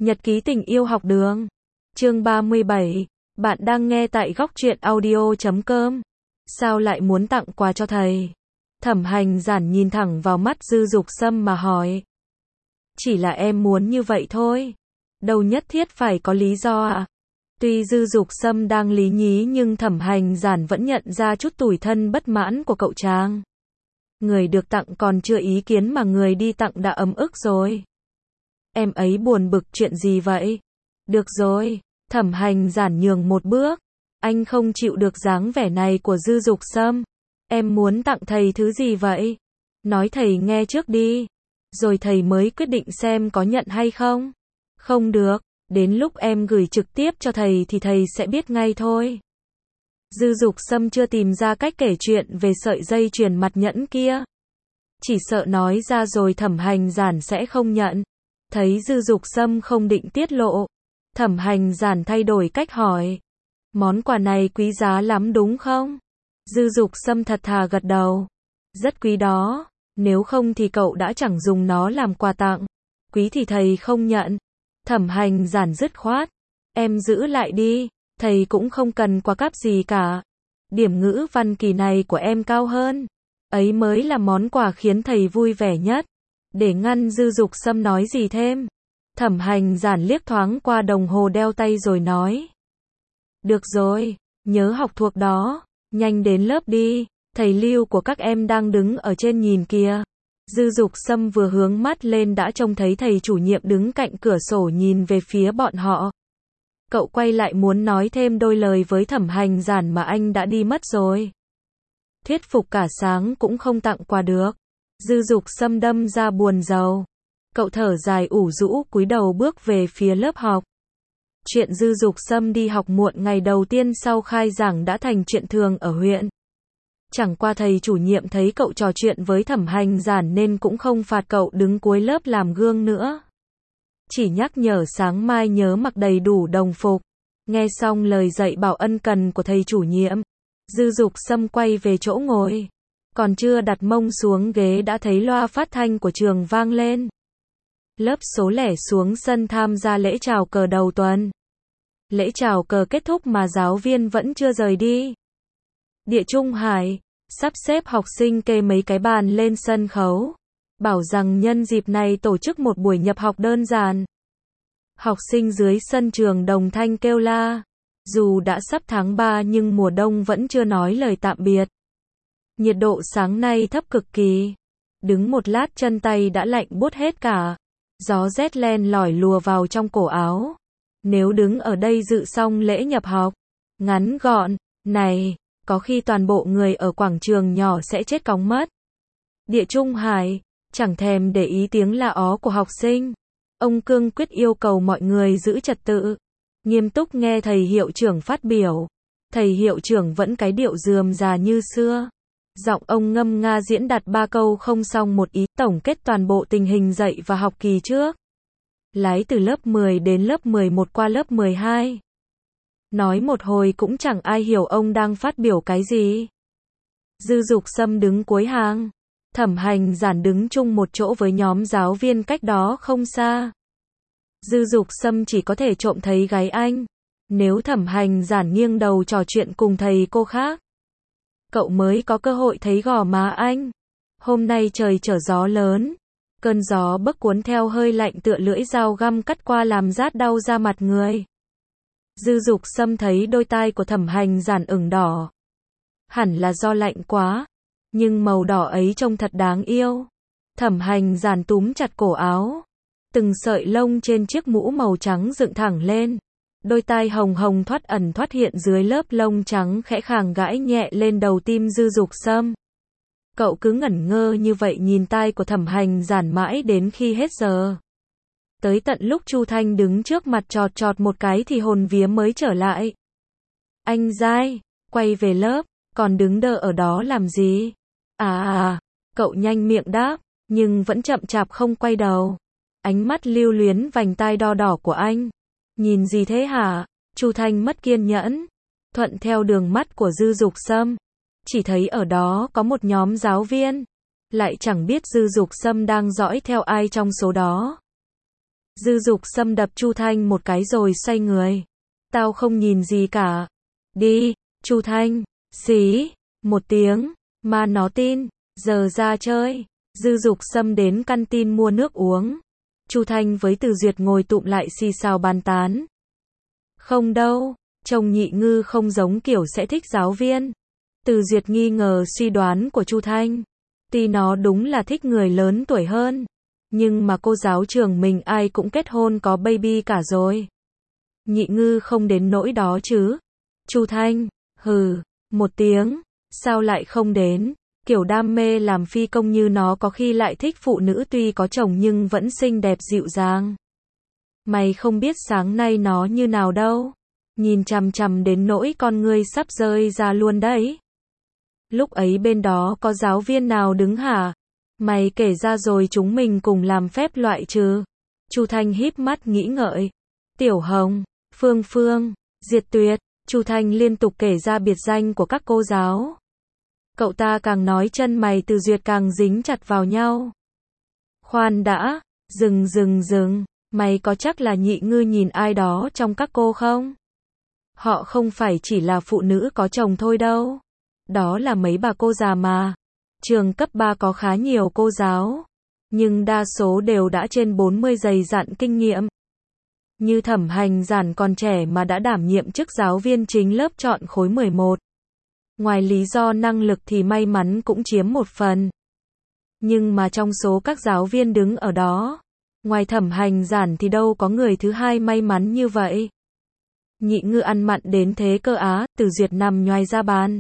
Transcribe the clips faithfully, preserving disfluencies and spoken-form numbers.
Nhật ký tình yêu học đường. Chương ba mươi bảy. Bạn đang nghe tại góc truyện audio chấm com. Sao lại muốn tặng quà cho thầy? Thẩm Hành Giản nhìn thẳng vào mắt Dư Dục Sâm mà hỏi. Chỉ là em muốn như vậy thôi. Đâu nhất thiết phải có lý do à? Tuy Dư Dục Sâm đang lý nhí nhưng Thẩm Hành Giản vẫn nhận ra chút tủi thân bất mãn của cậu chàng. Người được tặng còn chưa ý kiến mà người đi tặng đã ấm ức rồi. Em ấy buồn bực chuyện gì vậy? Được rồi, Thẩm Hành Giản nhường một bước. Anh không chịu được dáng vẻ này của Dư Dục Sâm. Em muốn tặng thầy thứ gì vậy? Nói thầy nghe trước đi. Rồi thầy mới quyết định xem có nhận hay không. Không được, đến lúc em gửi trực tiếp cho thầy thì thầy sẽ biết ngay thôi. Dư Dục Sâm chưa tìm ra cách kể chuyện về sợi dây chuyền mặt nhẫn kia. Chỉ sợ nói ra rồi Thẩm Hành Giản sẽ không nhận. Thấy Dư Dục Sâm không định tiết lộ, Thẩm Hành Giản thay đổi cách hỏi. Món quà này quý giá lắm đúng không? Dư Dục Sâm thật thà gật đầu. Rất quý đó, nếu không thì cậu đã chẳng dùng nó làm quà tặng. Quý thì thầy không nhận. Thẩm Hành Giản dứt khoát. Em giữ lại đi, thầy cũng không cần quà cáp gì cả. Điểm ngữ văn kỳ này của em cao hơn. Ấy mới là món quà khiến thầy vui vẻ nhất. Để ngăn Dư Dục Sâm nói gì thêm, Thẩm Hành Giản liếc thoáng qua đồng hồ đeo tay rồi nói. Được rồi, nhớ học thuộc đó, nhanh đến lớp đi, thầy Lưu của các em đang đứng ở trên nhìn kìa. Dư Dục Sâm vừa hướng mắt lên đã trông thấy thầy chủ nhiệm đứng cạnh cửa sổ nhìn về phía bọn họ. Cậu quay lại muốn nói thêm đôi lời với Thẩm Hành Giản mà anh đã đi mất rồi. Thuyết phục cả sáng cũng không tặng quà được. Dư Dục Sâm đâm ra buồn rầu. Cậu thở dài ủ rũ cúi đầu bước về phía lớp học. Chuyện Dư Dục Sâm đi học muộn ngày đầu tiên sau khai giảng đã thành chuyện thường ở huyện. Chẳng qua thầy chủ nhiệm thấy cậu trò chuyện với Thẩm Hành Giản nên cũng không phạt cậu đứng cuối lớp làm gương nữa. Chỉ nhắc nhở sáng mai nhớ mặc đầy đủ đồng phục. Nghe xong lời dạy bảo ân cần của thầy chủ nhiệm, Dư Dục Sâm quay về chỗ ngồi. Còn chưa đặt mông xuống ghế đã thấy loa phát thanh của trường vang lên. Lớp số lẻ xuống sân tham gia lễ chào cờ đầu tuần. Lễ chào cờ kết thúc mà giáo viên vẫn chưa rời đi. Địa Trung Hải sắp xếp học sinh kê mấy cái bàn lên sân khấu, bảo rằng nhân dịp này tổ chức một buổi nhập học đơn giản. Học sinh dưới sân trường đồng thanh kêu la. Dù đã sắp tháng ba nhưng mùa đông vẫn chưa nói lời tạm biệt. Nhiệt độ sáng nay thấp cực kỳ. Đứng một lát chân tay đã lạnh buốt hết cả. Gió rét len lỏi lùa vào trong cổ áo. Nếu đứng ở đây dự xong lễ nhập học ngắn gọn này, có khi toàn bộ người ở quảng trường nhỏ sẽ chết cóng mất. Địa Trung Hải chẳng thèm để ý tiếng la ó của học sinh. Ông cương quyết yêu cầu mọi người giữ trật tự, nghiêm túc nghe thầy hiệu trưởng phát biểu. Thầy hiệu trưởng vẫn cái điệu rườm rà như xưa. Giọng ông ngâm nga diễn đạt ba câu không xong một ý, tổng kết toàn bộ tình hình dạy và học kỳ trước. Lái từ lớp mười đến lớp mười một qua lớp mười hai. Nói một hồi cũng chẳng ai hiểu ông đang phát biểu cái gì. Dư Dục Sâm đứng cuối hàng. Thẩm Hành Giản đứng chung một chỗ với nhóm giáo viên cách đó không xa. Dư Dục Sâm chỉ có thể trộm thấy gáy anh. Nếu Thẩm Hành Giản nghiêng đầu trò chuyện cùng thầy cô khác, cậu mới có cơ hội thấy gò má anh. Hôm nay trời trở gió lớn. Cơn gió bấc cuốn theo hơi lạnh tựa lưỡi dao găm cắt qua làm rát đau da mặt người. Dư Dục Sâm thấy đôi tai của Thẩm Hành Giản ửng đỏ. Hẳn là do lạnh quá. Nhưng màu đỏ ấy trông thật đáng yêu. Thẩm Hành Giản túm chặt cổ áo. Từng sợi lông trên chiếc mũ màu trắng dựng thẳng lên. Đôi tai hồng hồng thoát ẩn thoát hiện dưới lớp lông trắng khẽ khàng gãi nhẹ lên đầu tim Dư Dục Sâm. Cậu cứ ngẩn ngơ như vậy nhìn tai của Thẩm Hành Giản mãi đến khi hết giờ. Tới tận lúc Chu Thanh đứng trước mặt chọt chọt một cái thì hồn vía mới trở lại. Anh dai, quay về lớp, còn đứng đơ ở đó làm gì? À à, cậu nhanh miệng đáp, nhưng vẫn chậm chạp không quay đầu. Ánh mắt lưu luyến vành tai đo đỏ của anh. Nhìn gì thế hả? Chu Thanh mất kiên nhẫn. Thuận theo đường mắt của Dư Dục Sâm. Chỉ thấy ở đó có một nhóm giáo viên. Lại chẳng biết Dư Dục Sâm đang dõi theo ai trong số đó. Dư Dục Sâm đập Chu Thanh một cái rồi xoay người. Tao không nhìn gì cả. Đi, Chu Thanh. Xí, một tiếng, mà nó tin, giờ ra chơi. Dư Dục Sâm đến căn tin mua nước uống. Chu Thanh với Từ Duyệt ngồi tụm lại xì xào bàn tán. Không đâu, chồng Nhị Ngư không giống kiểu sẽ thích giáo viên. Từ Duyệt nghi ngờ suy đoán của Chu Thanh. Tuy nó đúng là thích người lớn tuổi hơn, nhưng mà cô giáo trường mình ai cũng kết hôn có baby cả rồi. Nhị Ngư không đến nỗi đó chứ. Chu Thanh, hừ, một tiếng, sao lại không đến, kiểu đam mê làm phi công như nó có khi lại thích phụ nữ tuy có chồng nhưng vẫn xinh đẹp dịu dàng. Mày không biết sáng nay nó như nào đâu, nhìn chằm chằm đến nỗi con ngươi sắp rơi ra luôn đấy. Lúc ấy bên đó có giáo viên nào đứng hả? Mày kể ra rồi chúng mình cùng làm phép loại trừ. Chu Thanh híp mắt nghĩ ngợi. Tiểu Hồng, Phương Phương, Diệt Tuyệt. Chu Thanh liên tục kể ra biệt danh của các cô giáo. Cậu ta càng nói chân mày Từ Duyệt càng dính chặt vào nhau. Khoan đã, dừng dừng dừng, mày có chắc là Nhị Ngư nhìn ai đó trong các cô không? Họ không phải chỉ là phụ nữ có chồng thôi đâu. Đó là mấy bà cô già mà. Trường cấp ba có khá nhiều cô giáo, nhưng đa số đều đã trên bốn mươi dày dặn kinh nghiệm. Như Thẩm Hành Giản còn trẻ mà đã đảm nhiệm chức giáo viên chính lớp chọn khối mười một. Ngoài lý do năng lực thì may mắn cũng chiếm một phần. Nhưng mà trong số các giáo viên đứng ở đó, ngoài Thẩm Hành Giản thì đâu có người thứ hai may mắn như vậy. Nhị Ngư ăn mặn đến thế cơ á? Từ Duyệt nằm nhoài ra bàn,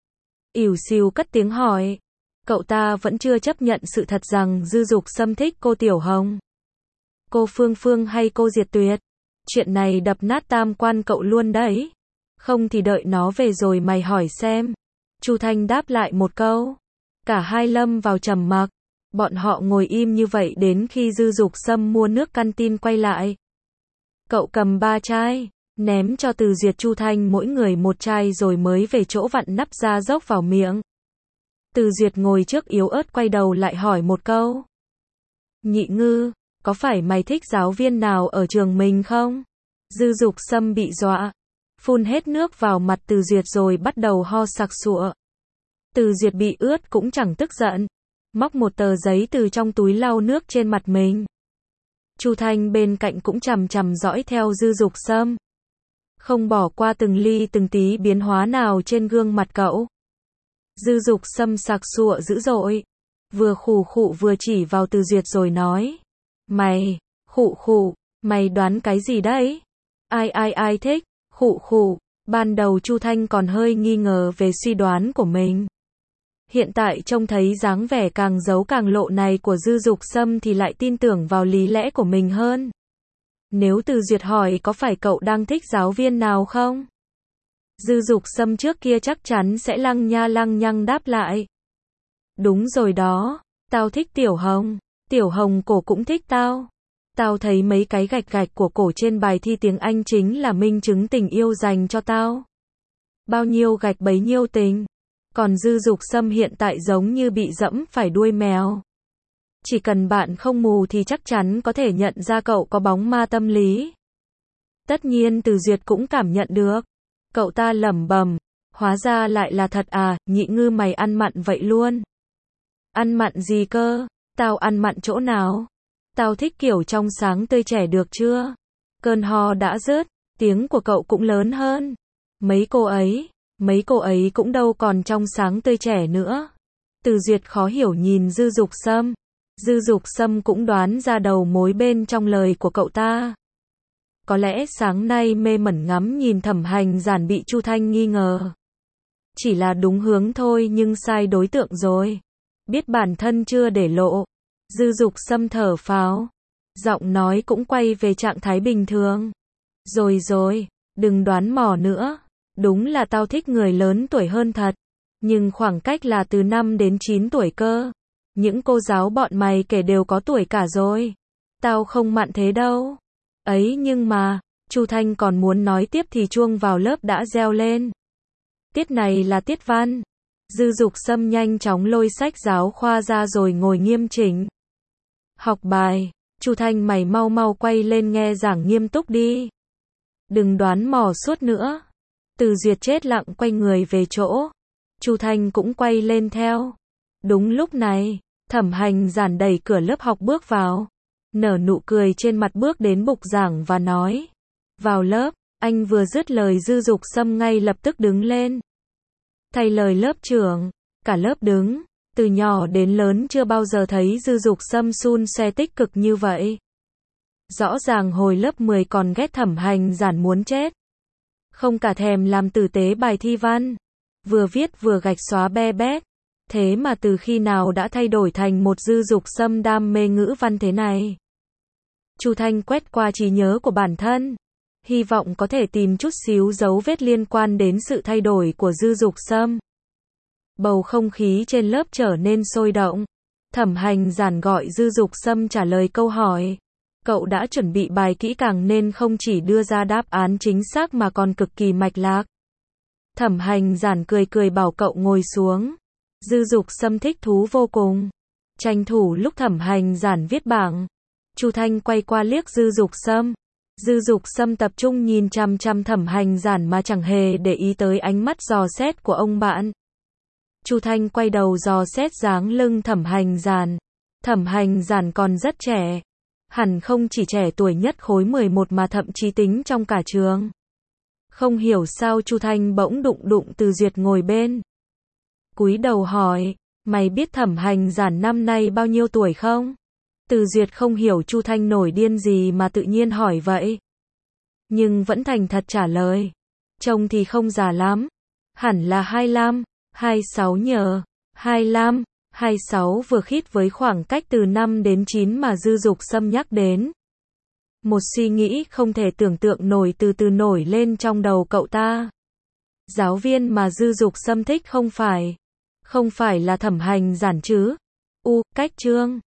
ỉu xìu cất tiếng hỏi. Cậu ta vẫn chưa chấp nhận sự thật rằng Dư Dục Sâm thích cô Tiểu Hồng, cô Phương Phương hay cô Diệt Tuyệt. Chuyện này đập nát tam quan cậu luôn đấy. Không thì đợi nó về rồi mày hỏi xem. Chu Thanh đáp lại một câu. Cả hai lâm vào trầm mặc. Bọn họ ngồi im như vậy đến khi Dư Dục Sâm mua nước canteen quay lại. Cậu cầm ba chai, ném cho Từ Duyệt Chu Thanh mỗi người một chai rồi mới về chỗ vặn nắp ra dốc vào miệng. Từ Duyệt ngồi trước yếu ớt quay đầu lại hỏi một câu. Nhị Ngư, có phải mày thích giáo viên nào ở trường mình không? Dư Dục Sâm bị dọa, phun hết nước vào mặt Từ Duyệt rồi bắt đầu ho sặc sụa. Từ Duyệt bị ướt cũng chẳng tức giận, móc một tờ giấy từ trong túi lau nước trên mặt mình. Chu Thanh bên cạnh cũng chằm chằm dõi theo Dư Dục Sâm, không bỏ qua từng ly từng tí biến hóa nào trên gương mặt cậu. Dư Dục Sâm sặc sụa dữ dội, vừa khụ khụ vừa chỉ vào Từ Duyệt rồi nói. Mày, khụ khụ, mày đoán cái gì đấy? Ai ai ai thích, khụ khụ. Ban đầu Chu Thanh còn hơi nghi ngờ về suy đoán của mình. Hiện tại trông thấy dáng vẻ càng giấu càng lộ này của Dư Dục Sâm thì lại tin tưởng vào lý lẽ của mình hơn. Nếu Từ Duyệt hỏi có phải cậu đang thích giáo viên nào không? Dư Dục Sâm trước kia chắc chắn sẽ lăng nha lăng nhăng đáp lại. Đúng rồi đó, tao thích Tiểu Hồng, Tiểu Hồng cổ cũng thích tao. Tao thấy mấy cái gạch gạch của cổ trên bài thi tiếng Anh chính là minh chứng tình yêu dành cho tao. Bao nhiêu gạch bấy nhiêu tình. Còn Dư Dục Sâm hiện tại giống như bị dẫm phải đuôi mèo. Chỉ cần bạn không mù thì chắc chắn có thể nhận ra cậu có bóng ma tâm lý. Tất nhiên Từ Duyệt cũng cảm nhận được. Cậu ta lẩm bẩm, hóa ra lại là thật à, Nhị Ngư mày ăn mặn vậy luôn. Ăn mặn gì cơ? Tao ăn mặn chỗ nào? Tao thích kiểu trong sáng tươi trẻ được chưa? Cơn ho đã dứt, tiếng của cậu cũng lớn hơn. Mấy cô ấy, mấy cô ấy cũng đâu còn trong sáng tươi trẻ nữa. Từ Duyệt khó hiểu nhìn Dư Dục Sâm. Dư Dục Sâm cũng đoán ra đầu mối bên trong lời của cậu ta. Có lẽ sáng nay mê mẩn ngắm nhìn Thẩm Hành Giản bị Chu Thanh nghi ngờ. Chỉ là đúng hướng thôi nhưng sai đối tượng rồi. Biết bản thân chưa để lộ. Dư Dục Sâm thở phào. Giọng nói cũng quay về trạng thái bình thường. Rồi rồi, đừng đoán mò nữa. Đúng là tao thích người lớn tuổi hơn thật. Nhưng khoảng cách là từ năm đến chín tuổi cơ. Những cô giáo bọn mày kể đều có tuổi cả rồi. Tao không mặn thế đâu. Ấy nhưng mà, Chu Thanh còn muốn nói tiếp thì chuông vào lớp đã reo lên. Tiết này là tiết văn. Dư Dục Sâm nhanh chóng lôi sách giáo khoa ra rồi ngồi nghiêm chỉnh. Học bài. Chu Thanh mày mau mau quay lên nghe giảng nghiêm túc đi. Đừng đoán mò suốt nữa. Từ Duyệt chết lặng quay người về chỗ. Chu Thanh cũng quay lên theo. Đúng lúc này, Thẩm Hành Giản đẩy cửa lớp học bước vào. Nở nụ cười trên mặt bước đến bục giảng và nói. Vào lớp, anh vừa dứt lời Dư Dục Sâm ngay lập tức đứng lên. Thay lời lớp trưởng, cả lớp đứng. Từ nhỏ đến lớn chưa bao giờ thấy Dư Dục Sâm xun xoe tích cực như vậy. Rõ ràng hồi lớp mười còn ghét Thẩm Hành Giản muốn chết. Không cả thèm làm tử tế bài thi văn. Vừa viết vừa gạch xóa be bét. Thế mà từ khi nào đã thay đổi thành một Dư Dục Sâm đam mê ngữ văn thế này. Chu Thanh quét qua trí nhớ của bản thân. Hy vọng có thể tìm chút xíu dấu vết liên quan đến sự thay đổi của Dư Dục Sâm. Bầu không khí trên lớp trở nên sôi động. Thẩm Hành Giản gọi Dư Dục Sâm trả lời câu hỏi. Cậu đã chuẩn bị bài kỹ càng nên không chỉ đưa ra đáp án chính xác mà còn cực kỳ mạch lạc. Thẩm Hành Giản cười cười bảo cậu ngồi xuống. Dư Dục Sâm thích thú vô cùng. Tranh thủ lúc Thẩm Hành Giản viết bảng. Chu Thanh quay qua liếc Dư Dục Sâm. Dư Dục Sâm tập trung nhìn chằm chằm Thẩm Hành Giản mà chẳng hề để ý tới ánh mắt dò xét của ông bạn. Chu Thanh quay đầu dò xét dáng lưng Thẩm Hành Giản. Thẩm Hành Giản còn rất trẻ. Hẳn không chỉ trẻ tuổi nhất khối mười một mà thậm chí tính trong cả trường. Không hiểu sao Chu Thanh bỗng đụng đụng Từ Duyệt ngồi bên. Cúi đầu hỏi, mày biết Thẩm Hành Giản năm nay bao nhiêu tuổi không? Từ Duyệt không hiểu Chu Thanh nổi điên gì mà tự nhiên hỏi vậy. Nhưng vẫn thành thật trả lời. Trông thì không già lắm. Hẳn là hai mươi lăm, hai mươi sáu nhờ. hai mươi lăm, hai mươi sáu vừa khít với khoảng cách từ năm đến chín mà Dư Dục Sâm nhắc đến. Một suy nghĩ không thể tưởng tượng nổi từ từ nổi lên trong đầu cậu ta. Giáo viên mà Dư Dục Sâm thích không phải. Không phải là Thẩm Hành Giản chứ. U, cách chương.